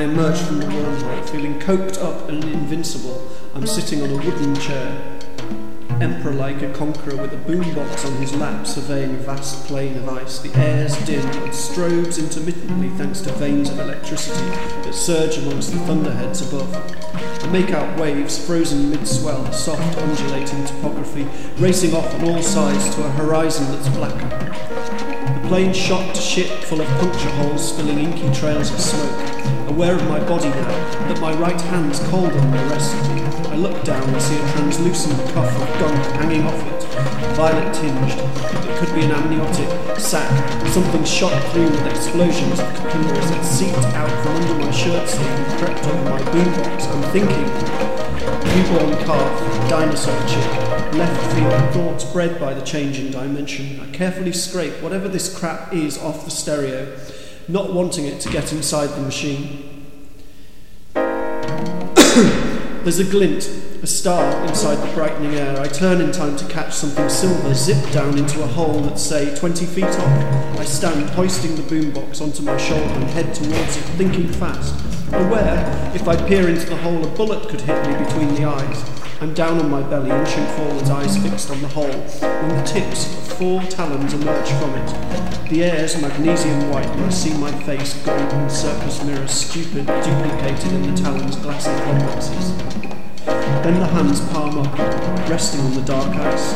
I emerge from the wormhole, feeling coked up and invincible. I'm sitting on a wooden chair, emperor-like a conqueror with a boombox on his lap, surveying a vast plain of ice. The air's dim, but strobes intermittently thanks to veins of electricity that surge amongst the thunderheads above. I make out waves, frozen mid-swell, soft, undulating topography, racing off on all sides to a horizon that's blacker. The plane shot to shit, full of puncture holes, spilling inky trails of smoke. Aware of my body now, that my right hand's cold on the rest. I look down and see a translucent cuff of gunk hanging off it, violet tinged. It could be an amniotic sac, something shot through with explosions of capillaries that seeped out from under my shirt sleeve and crept over my boombox. I'm thinking, newborn calf, dinosaur chip, left field thoughts bred by the changing dimension. I carefully scrape whatever this crap is off the stereo, not wanting it to get inside the machine. There's a glint, a star inside the brightening air. I turn in time to catch something silver zip down into a hole that's, say, 20 feet off. I stand, hoisting the boombox onto my shoulder and head towards it, thinking fast, aware, if I peer into the hole, a bullet could hit me between the eyes. I'm down on my belly, inching forwards, eyes fixed on the hole, when the tips of 4 talons emerge from it. The air's magnesium white, and I see my face, golden circus mirror, stupid, duplicated in the talons' glassy convexes. Then the hands palm up, resting on the dark ice.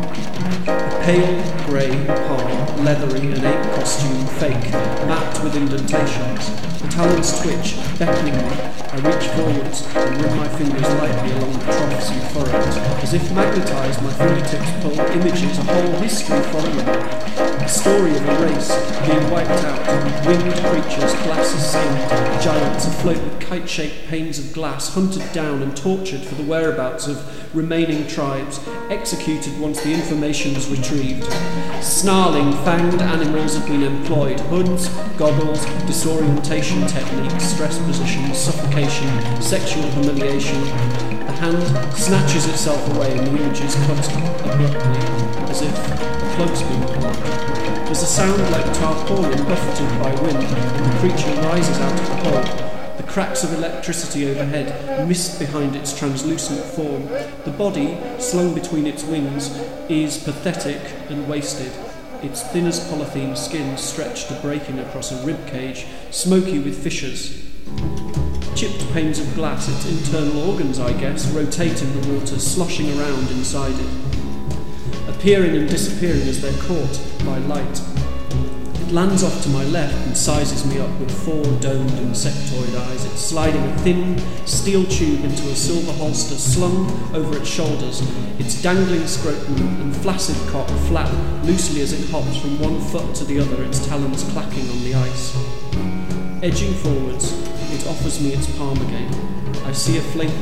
A pale, grey palm, leathery, an ape costume, fake, mapped with indentations. The talons twitch, beckoning me. I reach forwards and run my fingers lightly along the troughs and furrows. As if magnetised, my fingertips pull images, a whole history from them. A story of a race being wiped out, winged creatures, glassy-skinned, giants afloat with kite-shaped panes of glass, hunted down and tortured for the whereabouts of remaining tribes, executed once the information was retrieved. Snarling, fanged animals have been employed, hoods, goggles, disorientation techniques, stress positions, suffocation, sexual humiliation. The hand snatches itself away and the image is cut abruptly, as if a plug's been pulled. There's a sound like tarpaulin buffeted by wind, and the creature rises out of the hole. The cracks of electricity overhead, mist behind its translucent form. The body, slung between its wings, is pathetic and wasted. Its thin as polythene skin stretched to breaking across a rib cage, smoky with fissures. Chipped panes of glass, its internal organs, I guess, rotate in the water, sloshing around inside it, appearing and disappearing as they're caught by light. It lands off to my left and sizes me up with 4 domed insectoid eyes. It's sliding a thin steel tube into a silver holster slung over its shoulders, its dangling scrotum and flaccid cock flap loosely as it hops from one foot to the other, its talons clacking on the ice. Edging forwards, it offers me its palm again. I see a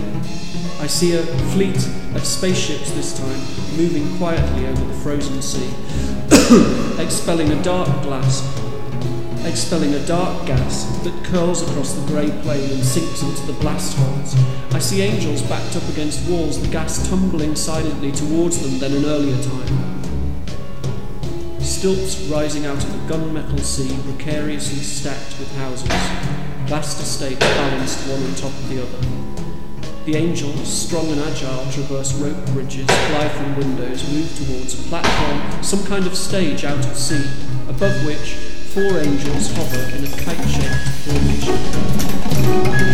fleet of spaceships this time, moving quietly over the frozen sea, expelling a dark gas that curls across the grey plain and sinks into the blast holes. I see angels backed up against walls, the gas tumbling silently towards them than an earlier time. Stilts rising out of the gunmetal sea, precariously stacked with houses. Vast estates balanced one on top of the other. The angels, strong and agile, traverse rope bridges, fly from windows, move towards a platform, some kind of stage out at sea, above which 4 angels hover in a kite-shaped formation.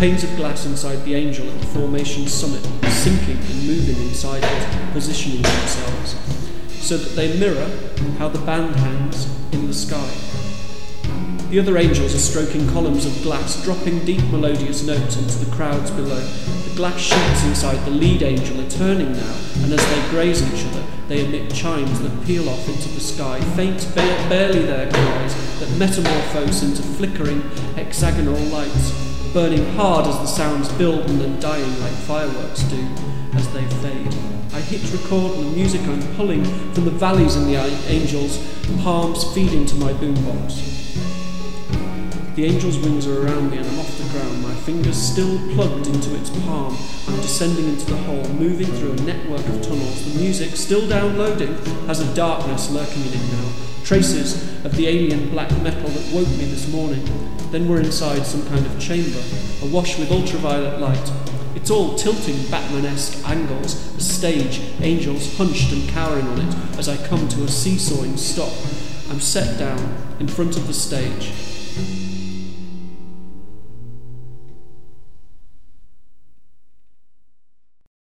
panes of glass inside the Angel at the formation summit, sinking and moving inside it, positioning themselves, so that they mirror how the band hangs in the sky. The other angels are stroking columns of glass, dropping deep melodious notes into the crowds below. The glass sheets inside the lead angel are turning now, and as they graze each other, they emit chimes that peel off into the sky, faint, barely their cries, that metamorphose into flickering hexagonal lights, burning hard as the sounds build and then dying like fireworks do as they fade. I hit record and the music I'm pulling from the valleys in the angel's palms feed into my boombox. The angel's wings are around me and I'm off the ground, my fingers still plugged into its palm. I'm descending into the hole, moving through a network of tunnels. The music, still downloading, has a darkness lurking in it now. Traces of the alien black metal that woke me this morning. Then we're inside some kind of chamber, awash with ultraviolet light. It's all tilting Batman-esque angles, a stage, angels hunched and cowering on it as I come to a seesawing stop. I'm set down in front of the stage.